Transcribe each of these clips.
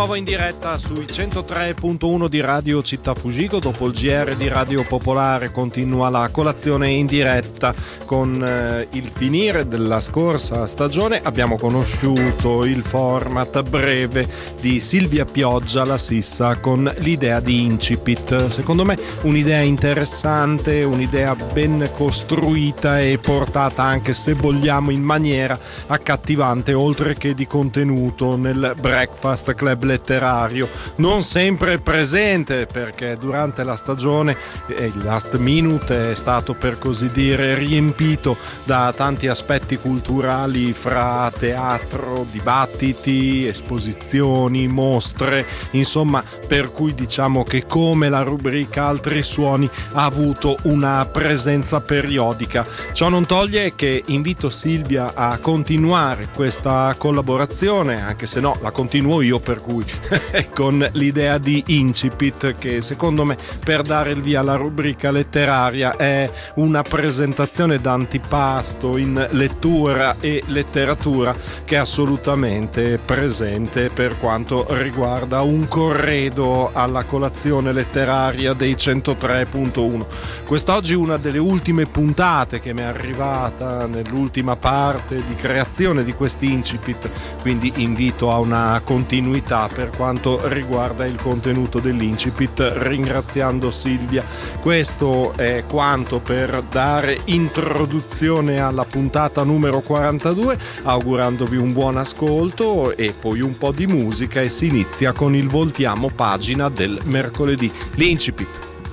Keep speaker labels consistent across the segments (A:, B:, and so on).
A: nuovo in diretta sui 103.1 di Radio Città Fugico. Dopo il GR di Radio Popolare continua la colazione in diretta. Con il finire della scorsa stagione abbiamo conosciuto il format breve di Silvia Pioggia, la Sissa, con l'idea di incipit. Secondo me un'idea interessante, un'idea ben costruita e portata, anche se vogliamo, in maniera accattivante, oltre che di contenuto, nel Breakfast Club letterario, non sempre presente perché durante la stagione il last minute è stato, per così dire, riempito da tanti aspetti culturali, fra teatro, dibattiti, esposizioni, mostre, insomma, per cui diciamo che, come la rubrica Altri Suoni, ha avuto una presenza periodica. Ciò non toglie che invito Silvia a continuare questa collaborazione, anche se no la continuo io, per cui con l'idea di incipit, che secondo me, per dare il via alla rubrica letteraria, è una presentazione d'antipasto in lettura e letteratura che è assolutamente presente per quanto riguarda un corredo alla colazione letteraria dei 103.1. Quest'oggi una delle ultime puntate che mi è arrivata nell'ultima parte di creazione di questi incipit, quindi invito a una continuità per quanto riguarda il contenuto dell'incipit, ringraziando Silvia. Questo è quanto per dare introduzione alla puntata numero 42, augurandovi un buon ascolto e poi un po' di musica, e si inizia con il voltiamo pagina del mercoledì, l'incipit.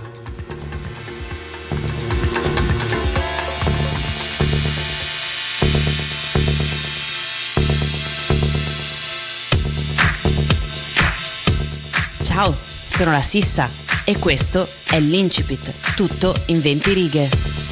B: Ciao, sono la Sissa e questo è l'Incipit, tutto in 20 righe.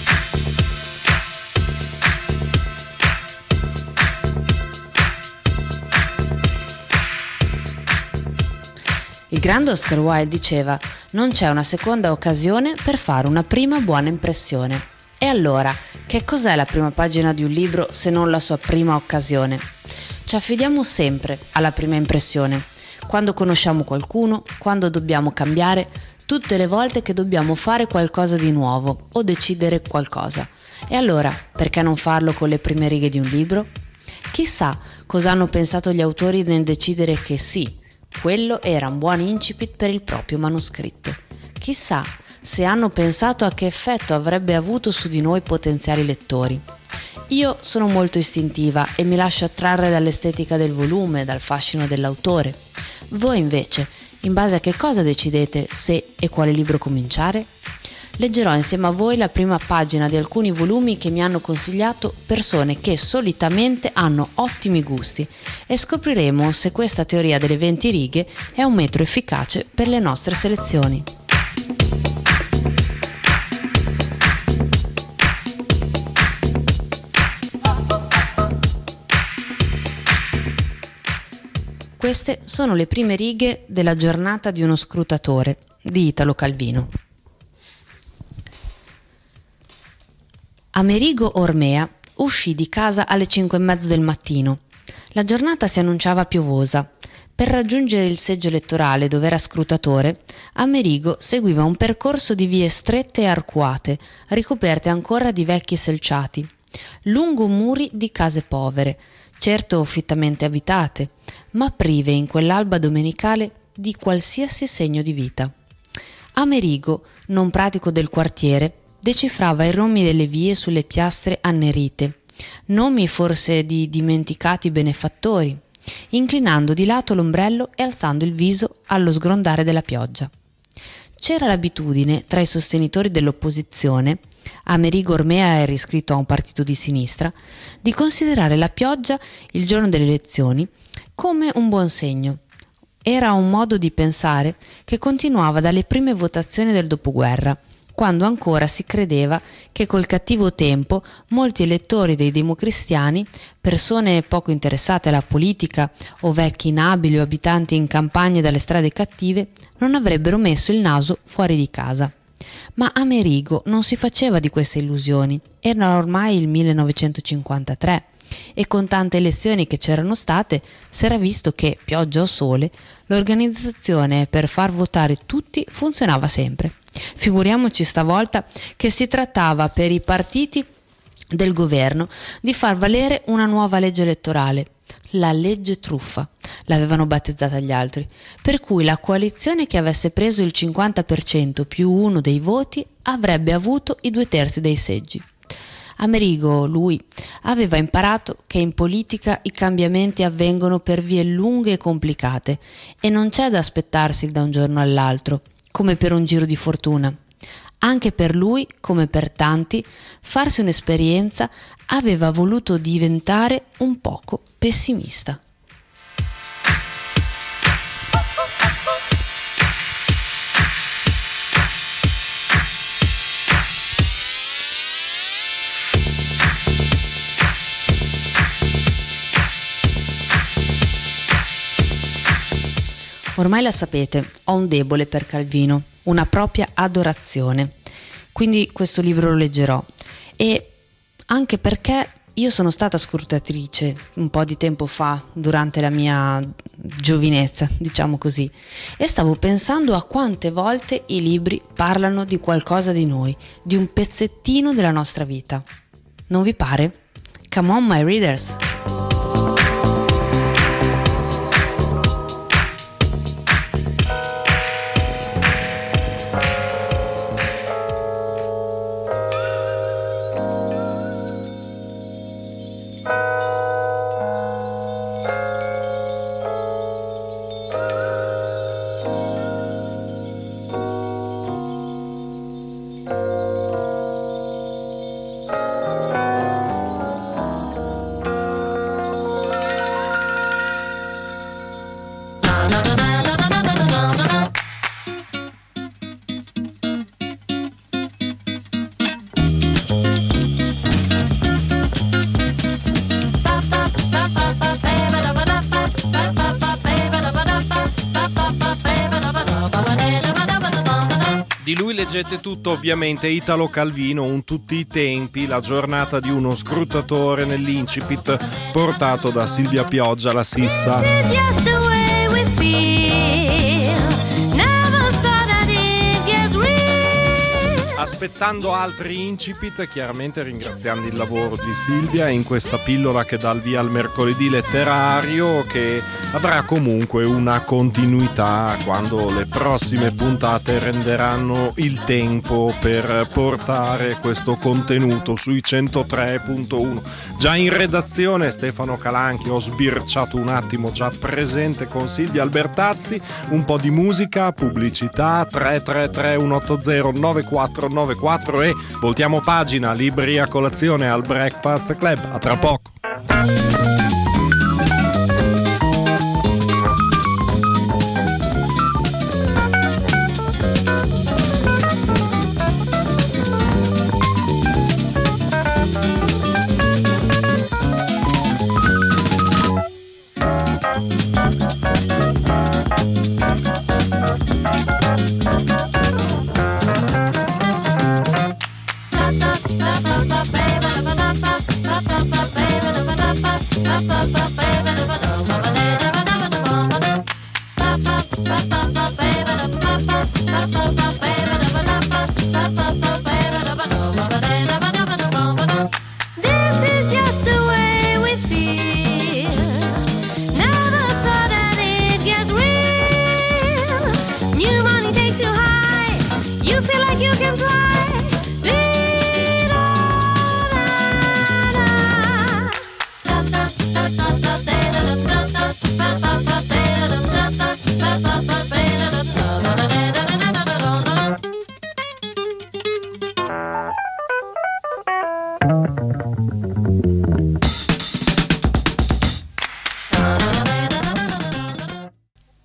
B: Il grande Oscar Wilde diceva: non c'è una seconda occasione per fare una prima buona impressione. E allora, che cos'è la prima pagina di un libro se non la sua prima occasione? Ci affidiamo sempre alla prima impressione. Quando conosciamo qualcuno, quando dobbiamo cambiare, tutte le volte che dobbiamo fare qualcosa di nuovo o decidere qualcosa. E allora, perché non farlo con le prime righe di un libro? Chissà cosa hanno pensato gli autori nel decidere che sì, quello era un buon incipit per il proprio manoscritto. Chissà se hanno pensato a che effetto avrebbe avuto su di noi potenziali lettori. Io sono molto istintiva e mi lascio attrarre dall'estetica del volume, dal fascino dell'autore. Voi invece, in base a che cosa decidete se e quale libro cominciare? Leggerò insieme a voi la prima pagina di alcuni volumi che mi hanno consigliato persone che solitamente hanno ottimi gusti, e scopriremo se questa teoria delle 20 righe è un metro efficace per le nostre selezioni. Queste sono le prime righe della Giornata di uno scrutatore di Italo Calvino. Amerigo Ormea uscì di casa alle 5:30 del mattino. La giornata si annunciava piovosa. Per raggiungere il seggio elettorale dove era scrutatore, Amerigo seguiva un percorso di vie strette e arcuate, ricoperte ancora di vecchi selciati, lungo muri di case povere, certo fittamente abitate, ma prive in quell'alba domenicale di qualsiasi segno di vita. Amerigo, non pratico del quartiere, decifrava i nomi delle vie sulle piastre annerite, nomi forse di dimenticati benefattori, inclinando di lato l'ombrello e alzando il viso allo sgrondare della pioggia. C'era l'abitudine tra i sostenitori dell'opposizione, Amerigo Ormea era iscritto a un partito di sinistra, di considerare la pioggia il giorno delle elezioni come un buon segno. Era un modo di pensare che continuava dalle prime votazioni del dopoguerra, quando ancora si credeva che col cattivo tempo molti elettori dei democristiani, persone poco interessate alla politica o vecchi inabili o abitanti in campagne dalle strade cattive, non avrebbero messo il naso fuori di casa. Ma Amerigo non si faceva di queste illusioni. Era ormai il 1953 e con tante elezioni che c'erano state si era visto che, pioggia o sole, l'organizzazione per far votare tutti funzionava sempre. Figuriamoci stavolta che si trattava per i partiti del governo di far valere una nuova legge elettorale, la legge truffa, l'avevano battezzata gli altri, per cui la coalizione che avesse preso il 50% più uno dei voti avrebbe avuto i 2/3 dei seggi. Amerigo, lui, aveva imparato che in politica i cambiamenti avvengono per vie lunghe e complicate e non c'è da aspettarsi da un giorno all'altro, come per un giro di fortuna. Anche per lui, come per tanti, farsi un'esperienza aveva voluto diventare un poco pessimista. Ormai la sapete, ho un debole per Calvino, una propria adorazione, quindi questo libro lo leggerò, e anche perché io sono stata scrutatrice un po' di tempo fa, durante la mia giovinezza, diciamo così, e stavo pensando a quante volte i libri parlano di qualcosa di noi, di un pezzettino della nostra vita. Non vi pare? Come on, my readers!
A: Di lui leggete tutto, ovviamente, Italo Calvino, un tutti i tempi, la giornata di uno scrutatore, nell'incipit portato da Silvia Pioggia, la Sissa. Aspettando altri incipit, chiaramente ringraziando il lavoro di Silvia in questa pillola che dà il via al mercoledì letterario, che avrà comunque una continuità quando le prossime puntate renderanno il tempo per portare questo contenuto sui 103.1. Già in redazione Stefano Calanchi, ho sbirciato un attimo, già presente con Silvia Albertazzi, un po' di musica, pubblicità, 333 180 9494 e voltiamo pagina, libri a colazione al Breakfast Club. A tra poco.